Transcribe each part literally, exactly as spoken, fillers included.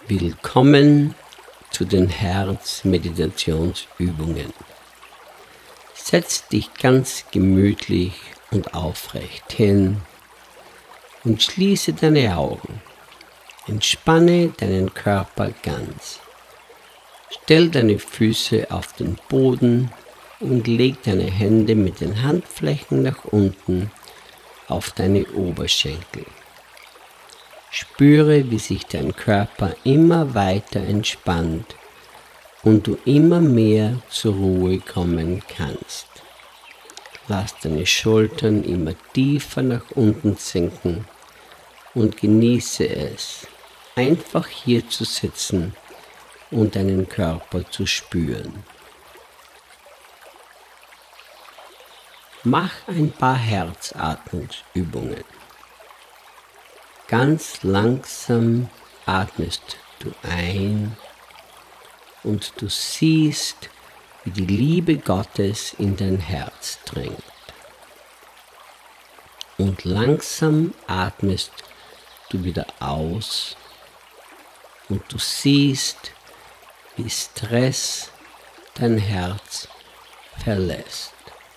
Willkommen zu den Herzmeditationsübungen. Setz dich ganz gemütlich und aufrecht hin und schließe deine Augen. Entspanne deinen Körper ganz. Stell deine Füße auf den Boden und leg deine Hände mit den Handflächen nach unten auf deine Oberschenkel. Spüre, wie sich dein Körper immer weiter entspannt und du immer mehr zur Ruhe kommen kannst. Lass deine Schultern immer tiefer nach unten sinken und genieße es, einfach hier zu sitzen und deinen Körper zu spüren. Mach ein paar Herzatmungsübungen. Ganz langsam atmest du ein und du siehst, wie die Liebe Gottes in dein Herz dringt. Und langsam atmest du wieder aus und du siehst, wie Stress dein Herz verlässt.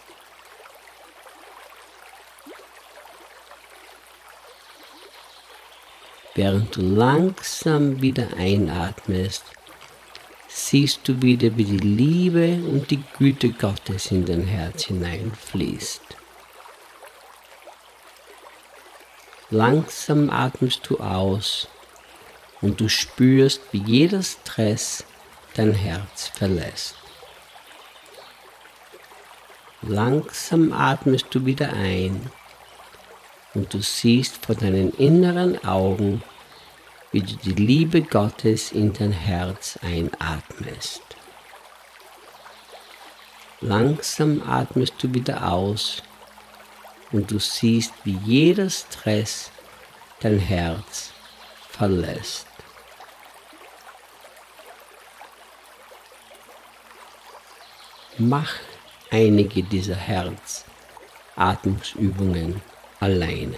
Während du langsam wieder einatmest, siehst du wieder, wie die Liebe und die Güte Gottes in dein Herz hineinfließt. Langsam atmest du aus und du spürst, wie jeder Stress dein Herz verlässt. Langsam atmest du wieder ein und du siehst vor deinen inneren Augen, wie du die Liebe Gottes in dein Herz einatmest. Langsam atmest du wieder aus und du siehst, wie jeder Stress dein Herz verlässt. Mach einige dieser Herzatmungsübungen alleine.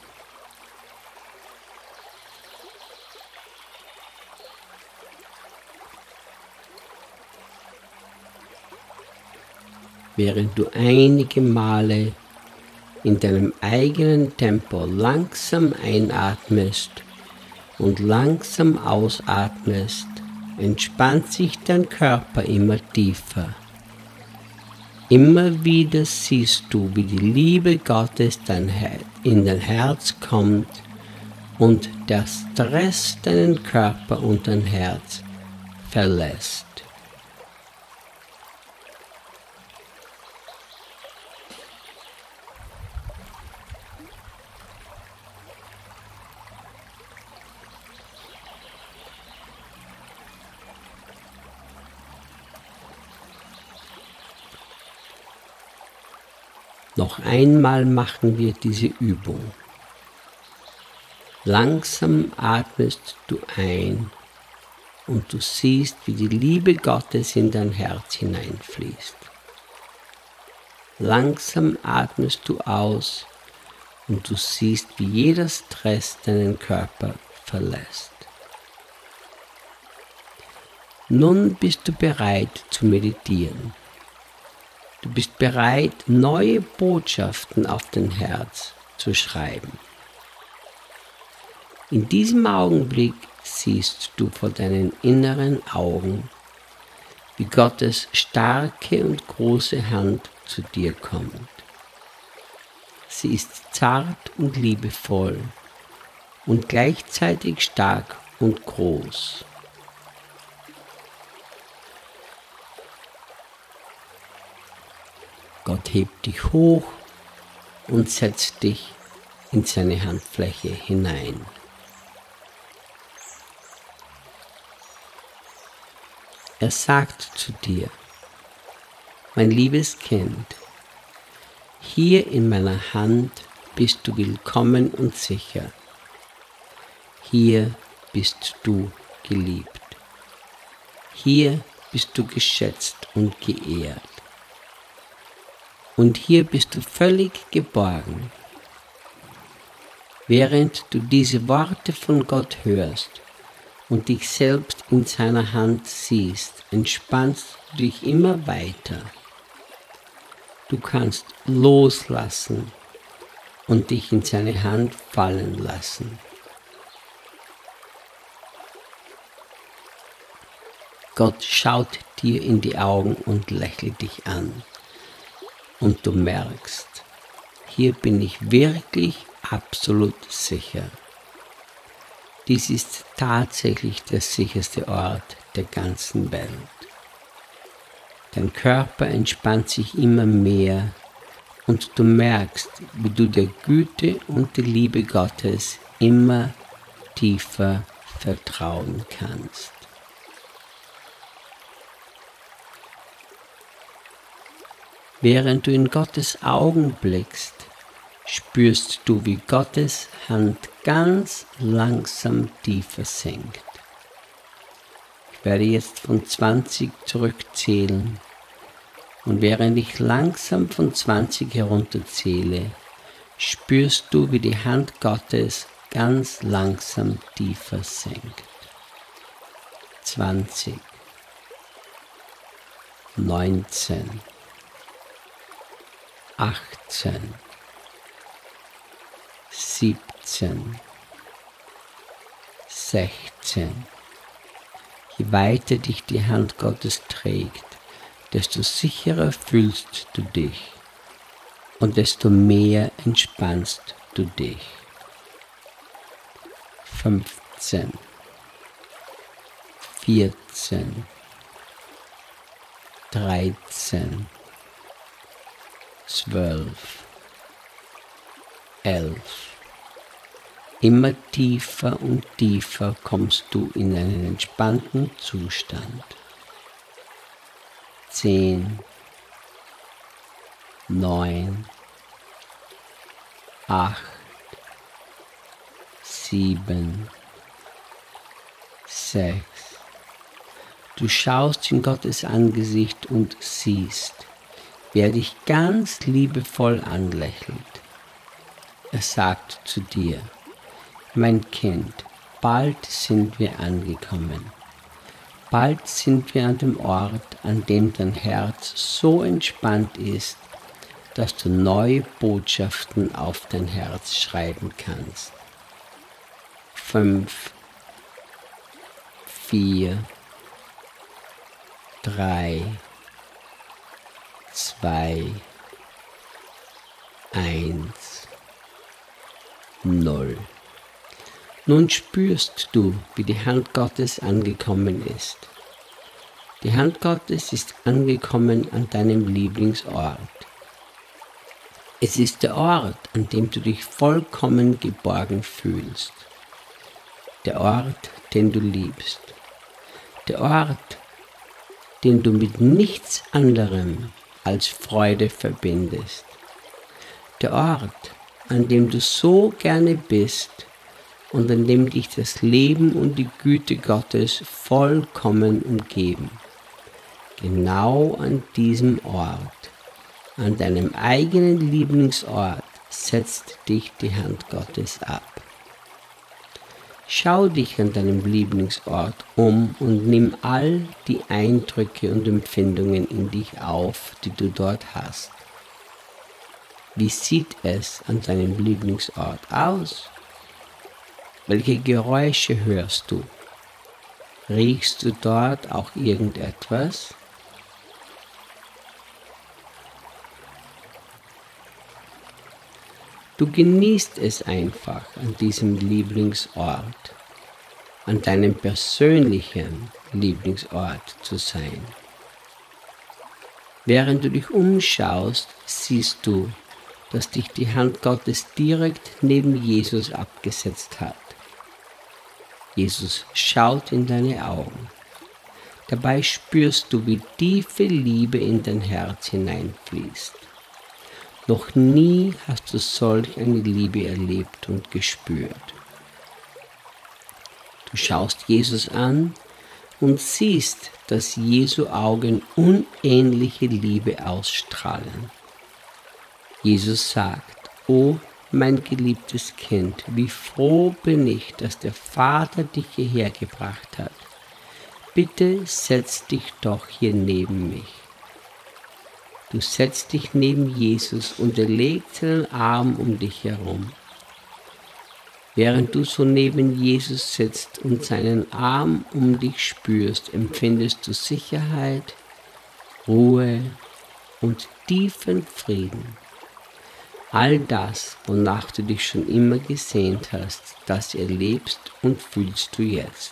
Während du einige Male in deinem eigenen Tempo langsam einatmest und langsam ausatmest, entspannt sich dein Körper immer tiefer. Immer wieder siehst du, wie die Liebe Gottes in dein Herz kommt und der Stress deinen Körper und dein Herz verlässt. Noch einmal machen wir diese Übung. Langsam atmest du ein und du siehst, wie die Liebe Gottes in dein Herz hineinfließt. Langsam atmest du aus und du siehst, wie jeder Stress deinen Körper verlässt. Nun bist du bereit zu meditieren. Du bist bereit, neue Botschaften auf dein Herz zu schreiben. In diesem Augenblick siehst du vor deinen inneren Augen, wie Gottes starke und große Hand zu dir kommt. Sie ist zart und liebevoll und gleichzeitig stark und groß. Gott hebt dich hoch und setzt dich in seine Handfläche hinein. Er sagt zu dir: Mein liebes Kind, hier in meiner Hand bist du willkommen und sicher. Hier bist du geliebt. Hier bist du geschätzt und geehrt. Und hier bist du völlig geborgen. Während du diese Worte von Gott hörst, und dich selbst in seiner Hand siehst, entspannst du dich immer weiter. Du kannst loslassen und dich in seine Hand fallen lassen. Gott schaut dir in die Augen und lächelt dich an. Und du merkst, hier bin ich wirklich absolut sicher. Dies ist tatsächlich der sicherste Ort der ganzen Welt. Dein Körper entspannt sich immer mehr und du merkst, wie du der Güte und der Liebe Gottes immer tiefer vertrauen kannst. Während du in Gottes Augen blickst, spürst du, wie Gottes Hand ganz langsam tiefer sinkt. Ich werde jetzt von zwanzig zurückzählen und während ich langsam von zwanzig herunterzähle, spürst du, wie die Hand Gottes ganz langsam tiefer sinkt. zwanzig, neunzehn, achtzehn, siebzehn, sechzehn. Je weiter dich die Hand Gottes trägt, desto sicherer fühlst du dich und desto mehr entspannst du dich. fünfzehn, vierzehn, dreizehn, zwölf, elf. Immer tiefer und tiefer kommst du in einen entspannten Zustand. Zehn, neun, acht, sieben, sechs. Du schaust in Gottes Angesicht und siehst, wie er dich ganz liebevoll anlächelt. Er sagt zu dir: Mein Kind, bald sind wir angekommen. Bald sind wir an dem Ort, an dem dein Herz so entspannt ist, dass du neue Botschaften auf dein Herz schreiben kannst. Fünf, vier, drei, zwei, eins, null. Nun spürst du, wie die Hand Gottes angekommen ist. Die Hand Gottes ist angekommen an deinem Lieblingsort. Es ist der Ort, an dem du dich vollkommen geborgen fühlst. Der Ort, den du liebst. Der Ort, den du mit nichts anderem als Freude verbindest. Der Ort, an dem du so gerne bist und an dem dich das Leben und die Güte Gottes vollkommen umgeben. Genau an diesem Ort, an deinem eigenen Lieblingsort, setzt dich die Hand Gottes ab. Schau dich an deinem Lieblingsort um und nimm all die Eindrücke und Empfindungen in dich auf, die du dort hast. Wie sieht es an deinem Lieblingsort aus? Welche Geräusche hörst du? Riechst du dort auch irgendetwas? Du genießt es einfach, an diesem Lieblingsort, an deinem persönlichen Lieblingsort zu sein. Während du dich umschaust, siehst du, dass dich die Hand Gottes direkt neben Jesus abgesetzt hat. Jesus schaut in deine Augen. Dabei spürst du, wie tiefe Liebe in dein Herz hineinfließt. Noch nie hast du solch eine Liebe erlebt und gespürt. Du schaust Jesus an und siehst, dass Jesu Augen unähnliche Liebe ausstrahlen. Jesus sagt: O mein geliebtes Kind, wie froh bin ich, dass der Vater dich hierher gebracht hat. Bitte setz dich doch hier neben mich. Du setzt dich neben Jesus und er legt seinen Arm um dich herum. Während du so neben Jesus sitzt und seinen Arm um dich spürst, empfindest du Sicherheit, Ruhe und tiefen Frieden. All das, wonach du dich schon immer gesehnt hast, das erlebst und fühlst du jetzt.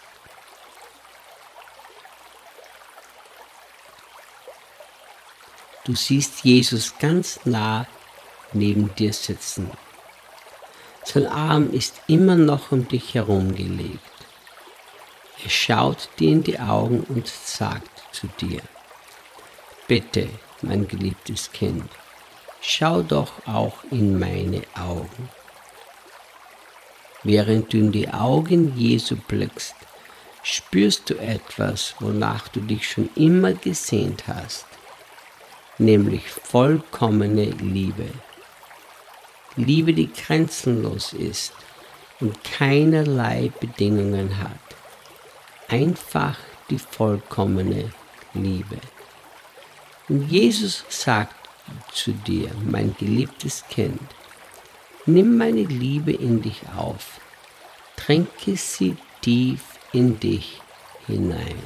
Du siehst Jesus ganz nah neben dir sitzen. Sein Arm ist immer noch um dich herum gelegt. Er schaut dir in die Augen und sagt zu dir: Bitte, mein geliebtes Kind, schau doch auch in meine Augen. Während du in die Augen Jesu blickst, spürst du etwas, wonach du dich schon immer gesehnt hast, nämlich vollkommene Liebe. Liebe, die grenzenlos ist und keinerlei Bedingungen hat. Einfach die vollkommene Liebe. Und Jesus sagt zu dir: Mein geliebtes Kind, nimm meine Liebe in dich auf, trinke sie tief in dich hinein.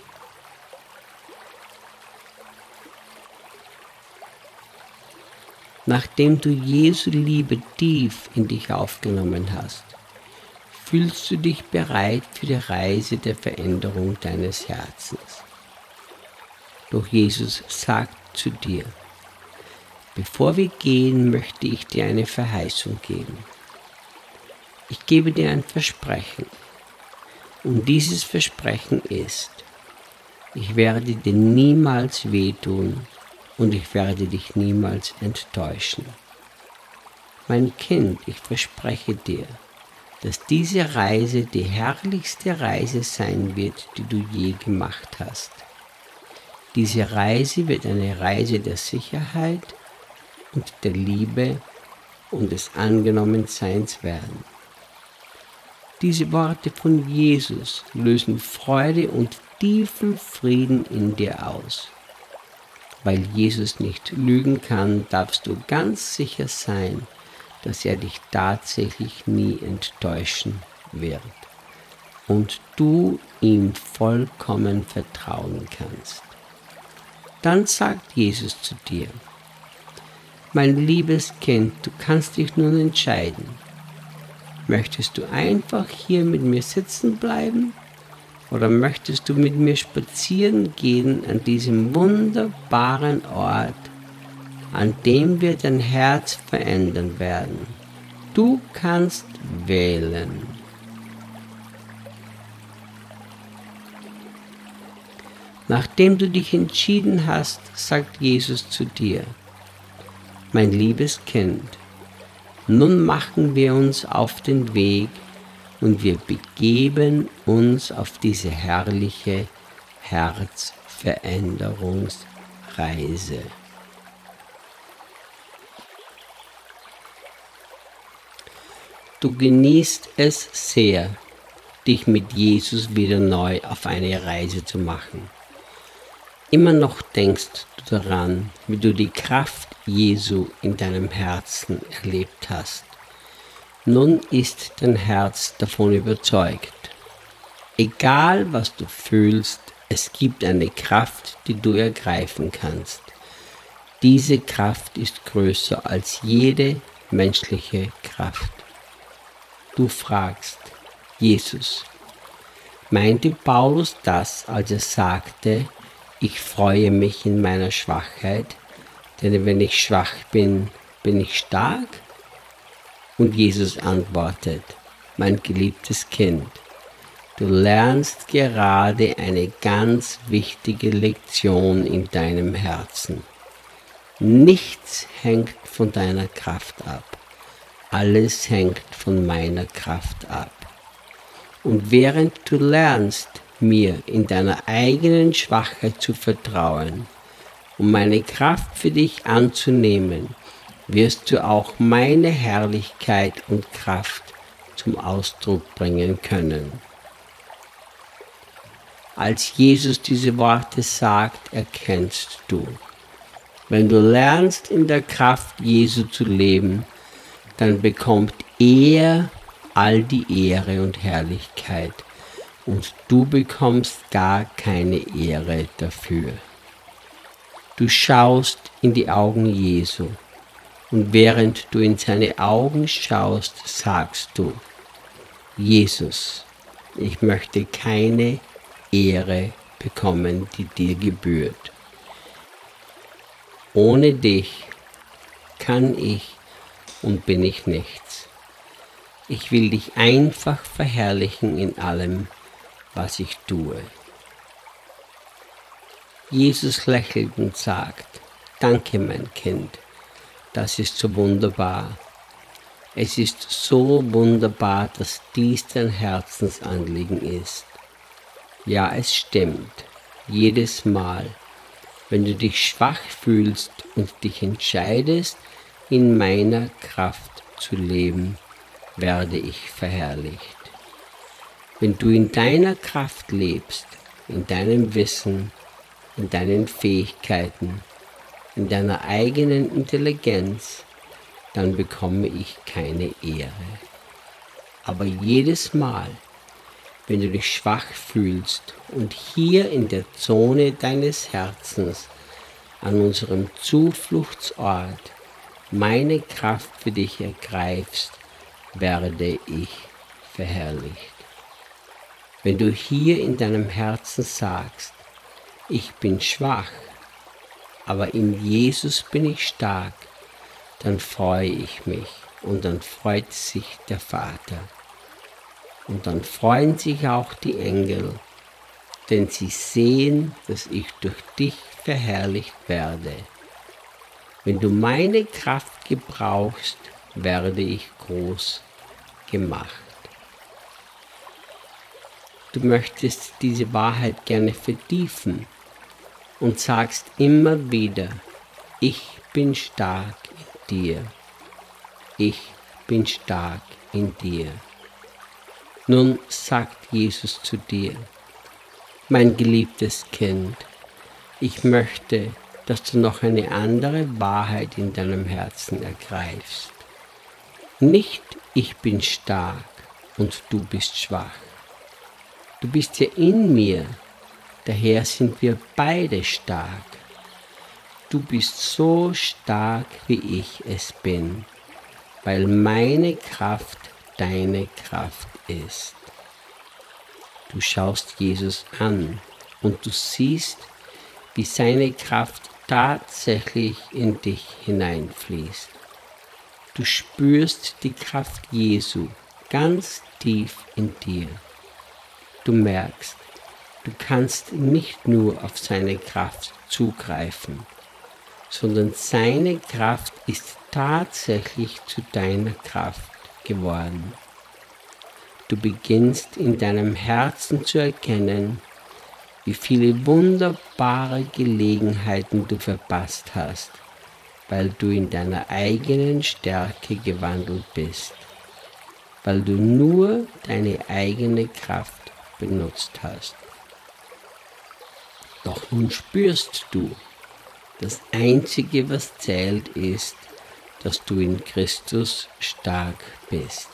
Nachdem du Jesu Liebe tief in dich aufgenommen hast, fühlst du dich bereit für die Reise der Veränderung deines Herzens. Doch Jesus sagt zu dir: Bevor wir gehen, möchte ich dir eine Verheißung geben. Ich gebe dir ein Versprechen. Und dieses Versprechen ist: Ich werde dir niemals wehtun und ich werde dich niemals enttäuschen. Mein Kind, ich verspreche dir, dass diese Reise die herrlichste Reise sein wird, die du je gemacht hast. Diese Reise wird eine Reise der Sicherheit und der Liebe und des Angenommenseins werden. Diese Worte von Jesus lösen Freude und tiefen Frieden in dir aus. Weil Jesus nicht lügen kann, darfst du ganz sicher sein, dass er dich tatsächlich nie enttäuschen wird und du ihm vollkommen vertrauen kannst. Dann sagt Jesus zu dir: Mein liebes Kind, du kannst dich nun entscheiden. Möchtest du einfach hier mit mir sitzen bleiben? Oder möchtest du mit mir spazieren gehen an diesem wunderbaren Ort, an dem wir dein Herz verändern werden? Du kannst wählen. Nachdem du dich entschieden hast, sagt Jesus zu dir: Mein liebes Kind, nun machen wir uns auf den Weg und wir begeben uns auf diese herrliche Herzveränderungsreise. Du genießt es sehr, dich mit Jesus wieder neu auf eine Reise zu machen. Immer noch denkst du daran, wie du die Kraft Jesu in deinem Herzen erlebt hast. Nun ist dein Herz davon überzeugt. Egal was du fühlst, es gibt eine Kraft, die du ergreifen kannst. Diese Kraft ist größer als jede menschliche Kraft. Du fragst: Jesus, meinte Paulus das, als er sagte: Ich freue mich in meiner Schwachheit, denn wenn ich schwach bin, bin ich stark? Und Jesus antwortet: Mein geliebtes Kind, du lernst gerade eine ganz wichtige Lektion in deinem Herzen. Nichts hängt von deiner Kraft ab. Alles hängt von meiner Kraft ab. Und während du lernst, mir in deiner eigenen Schwachheit zu vertrauen, um meine Kraft für dich anzunehmen, wirst du auch meine Herrlichkeit und Kraft zum Ausdruck bringen können. Als Jesus diese Worte sagt, erkennst du: Wenn du lernst, in der Kraft Jesu zu leben, dann bekommt er all die Ehre und Herrlichkeit und du bekommst gar keine Ehre dafür. Du schaust in die Augen Jesu und während du in seine Augen schaust, sagst du: Jesus, ich möchte keine Ehre bekommen, die dir gebührt. Ohne dich kann ich und bin ich nichts. Ich will dich einfach verherrlichen in allem, was ich tue. Jesus lächelt und sagt: Danke, mein Kind, das ist so wunderbar. Es ist so wunderbar, dass dies dein Herzensanliegen ist. Ja, es stimmt, jedes Mal, wenn du dich schwach fühlst und dich entscheidest, in meiner Kraft zu leben, werde ich verherrlicht. Wenn du in deiner Kraft lebst, in deinem Wissen, in deinen Fähigkeiten, in deiner eigenen Intelligenz, dann bekomme ich keine Ehre. Aber jedes Mal, wenn du dich schwach fühlst und hier in der Zone deines Herzens an unserem Zufluchtsort meine Kraft für dich ergreifst, werde ich verherrlicht. Wenn du hier in deinem Herzen sagst: Ich bin schwach, aber in Jesus bin ich stark, dann freue ich mich und dann freut sich der Vater. Und dann freuen sich auch die Engel, denn sie sehen, dass ich durch dich verherrlicht werde. Wenn du meine Kraft gebrauchst, werde ich groß gemacht. Du möchtest diese Wahrheit gerne vertiefen und sagst immer wieder: Ich bin stark in dir. Ich bin stark in dir. Nun sagt Jesus zu dir: Mein geliebtes Kind, ich möchte, dass du noch eine andere Wahrheit in deinem Herzen ergreifst. Nicht ich bin stark und du bist schwach. Du bist ja in mir, daher sind wir beide stark. Du bist so stark, wie ich es bin, weil meine Kraft deine Kraft ist. Du schaust Jesus an und du siehst, wie seine Kraft tatsächlich in dich hineinfließt. Du spürst die Kraft Jesu ganz tief in dir. Du merkst, du kannst nicht nur auf seine Kraft zugreifen, sondern seine Kraft ist tatsächlich zu deiner Kraft geworden. Du beginnst in deinem Herzen zu erkennen, wie viele wunderbare Gelegenheiten du verpasst hast, weil du in deiner eigenen Stärke gewandelt bist, weil du nur deine eigene Kraft benutzt hast. Doch nun spürst du, das Einzige, was zählt, ist, dass du in Christus stark bist.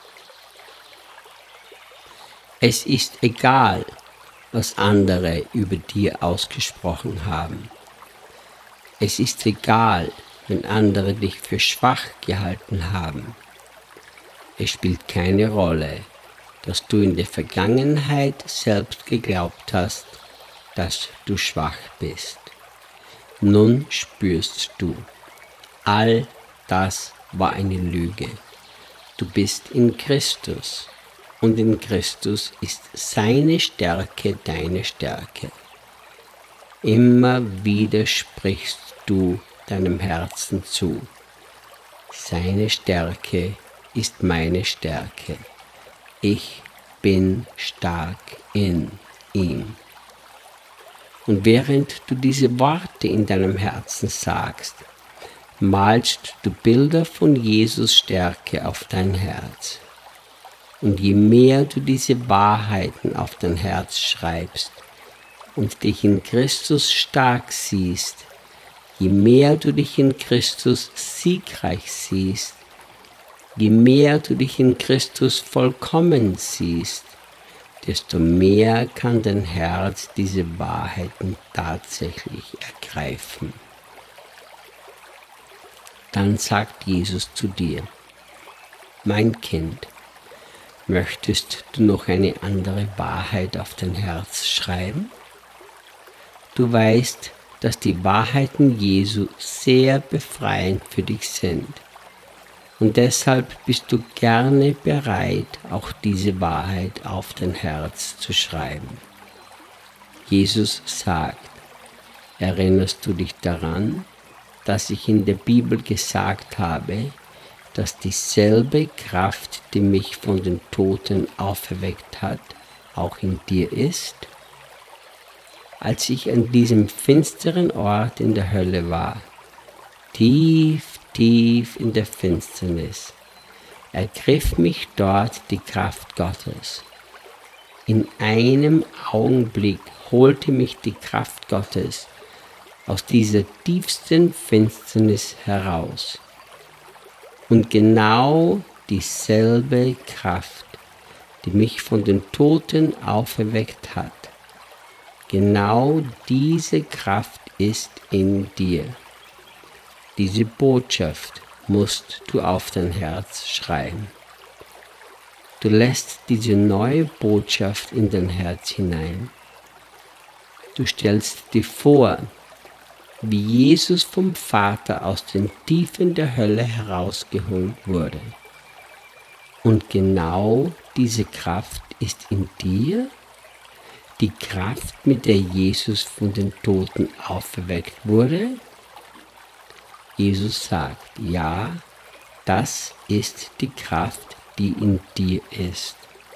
Es ist egal, was andere über dir ausgesprochen haben. Es ist egal, wenn andere dich für schwach gehalten haben. Es spielt keine Rolle, dass du in der Vergangenheit selbst geglaubt hast, dass du schwach bist. Nun spürst du, all das war eine Lüge. Du bist in Christus und in Christus ist seine Stärke deine Stärke. Immer wieder sprichst du deinem Herzen zu: Seine Stärke ist meine Stärke. Ich bin stark in ihm. Und während du diese Worte in deinem Herzen sagst, malst du Bilder von Jesus Stärke auf dein Herz. Und je mehr du diese Wahrheiten auf dein Herz schreibst und dich in Christus stark siehst, je mehr du dich in Christus siegreich siehst, je mehr du dich in Christus vollkommen siehst, desto mehr kann dein Herz diese Wahrheiten tatsächlich ergreifen. Dann sagt Jesus zu dir: Mein Kind, möchtest du noch eine andere Wahrheit auf dein Herz schreiben? Du weißt, dass die Wahrheiten Jesu sehr befreiend für dich sind. Und deshalb bist du gerne bereit, auch diese Wahrheit auf dein Herz zu schreiben. Jesus sagt: Erinnerst du dich daran, dass ich in der Bibel gesagt habe, dass dieselbe Kraft, die mich von den Toten auferweckt hat, auch in dir ist? Als ich an diesem finsteren Ort in der Hölle war, tief, tief in der Finsternis, ergriff mich dort die Kraft Gottes. In einem Augenblick holte mich die Kraft Gottes aus dieser tiefsten Finsternis heraus. Und genau dieselbe Kraft, die mich von den Toten auferweckt hat, genau diese Kraft ist in dir. Diese Botschaft musst du auf dein Herz schreiben. Du lässt diese neue Botschaft in dein Herz hinein. Du stellst dir vor, wie Jesus vom Vater aus den Tiefen der Hölle herausgeholt wurde. Und genau diese Kraft ist in dir, die Kraft, mit der Jesus von den Toten auferweckt wurde. Jesus sagt: Ja, das ist die Kraft, die in dir ist.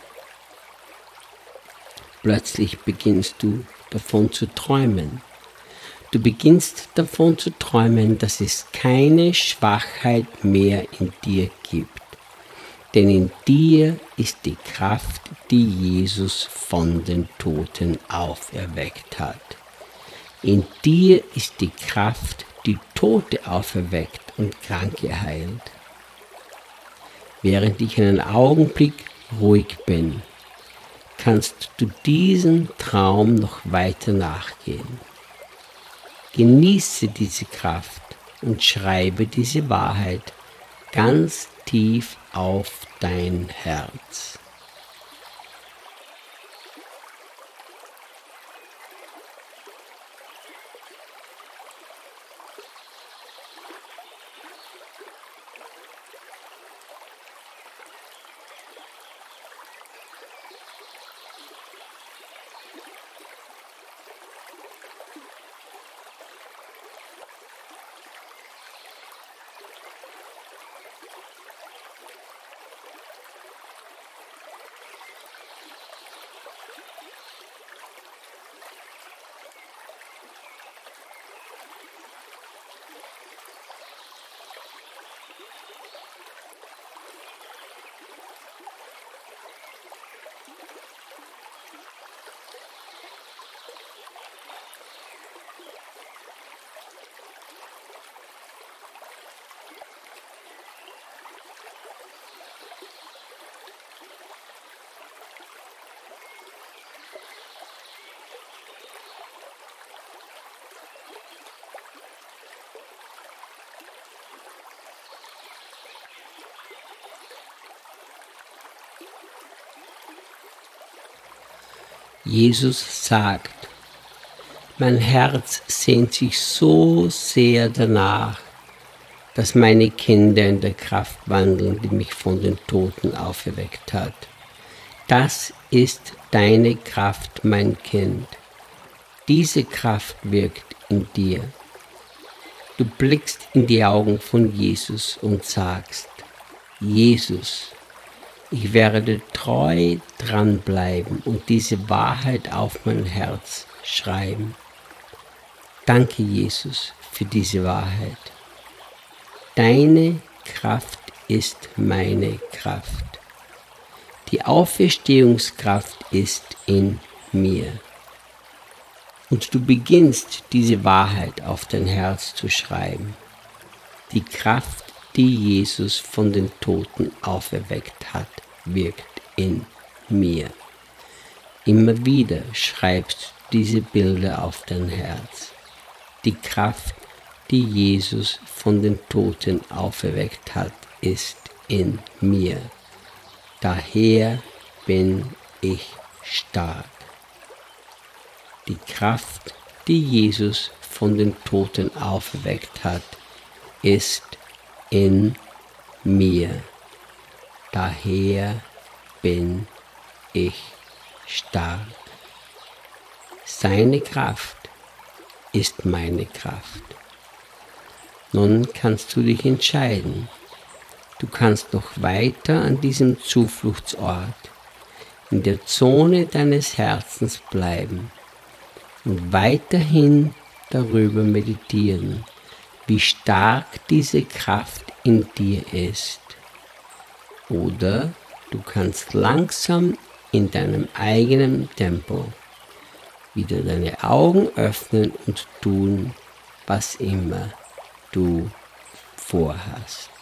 Plötzlich beginnst du davon zu träumen. Du beginnst davon zu träumen, dass es keine Schwachheit mehr in dir gibt. Denn in dir ist die Kraft, die Jesus von den Toten auferweckt hat. In dir ist die Kraft, die Tote auferweckt und Kranke heilt. Während ich einen Augenblick ruhig bin, kannst du diesen Traum noch weiter nachgehen. Genieße diese Kraft und schreibe diese Wahrheit ganz tief auf dein Herz. Jesus sagt: Mein Herz sehnt sich so sehr danach, dass meine Kinder in der Kraft wandeln, die mich von den Toten auferweckt hat. Das ist deine Kraft, mein Kind. Diese Kraft wirkt in dir. Du blickst in die Augen von Jesus und sagst: Jesus, ich werde treu dranbleiben und diese Wahrheit auf mein Herz schreiben. Danke, Jesus, für diese Wahrheit. Deine Kraft ist meine Kraft. Die Auferstehungskraft ist in mir. Und du beginnst diese Wahrheit auf dein Herz zu schreiben. Die Kraft, die Jesus von den Toten auferweckt hat, wirkt in mir. Immer wieder schreibst du diese Bilder auf dein Herz. Die Kraft, die Jesus von den Toten auferweckt hat, ist in mir. Daher bin ich stark. Die Kraft, die Jesus von den Toten auferweckt hat, ist in mir. Daher bin ich stark. Seine Kraft ist meine Kraft. Nun kannst du dich entscheiden. Du kannst noch weiter an diesem Zufluchtsort, in der Zone deines Herzens bleiben und weiterhin darüber meditieren, wie stark diese Kraft in dir ist. Oder du kannst langsam in deinem eigenen Tempo wieder deine Augen öffnen und tun, was immer du vorhast.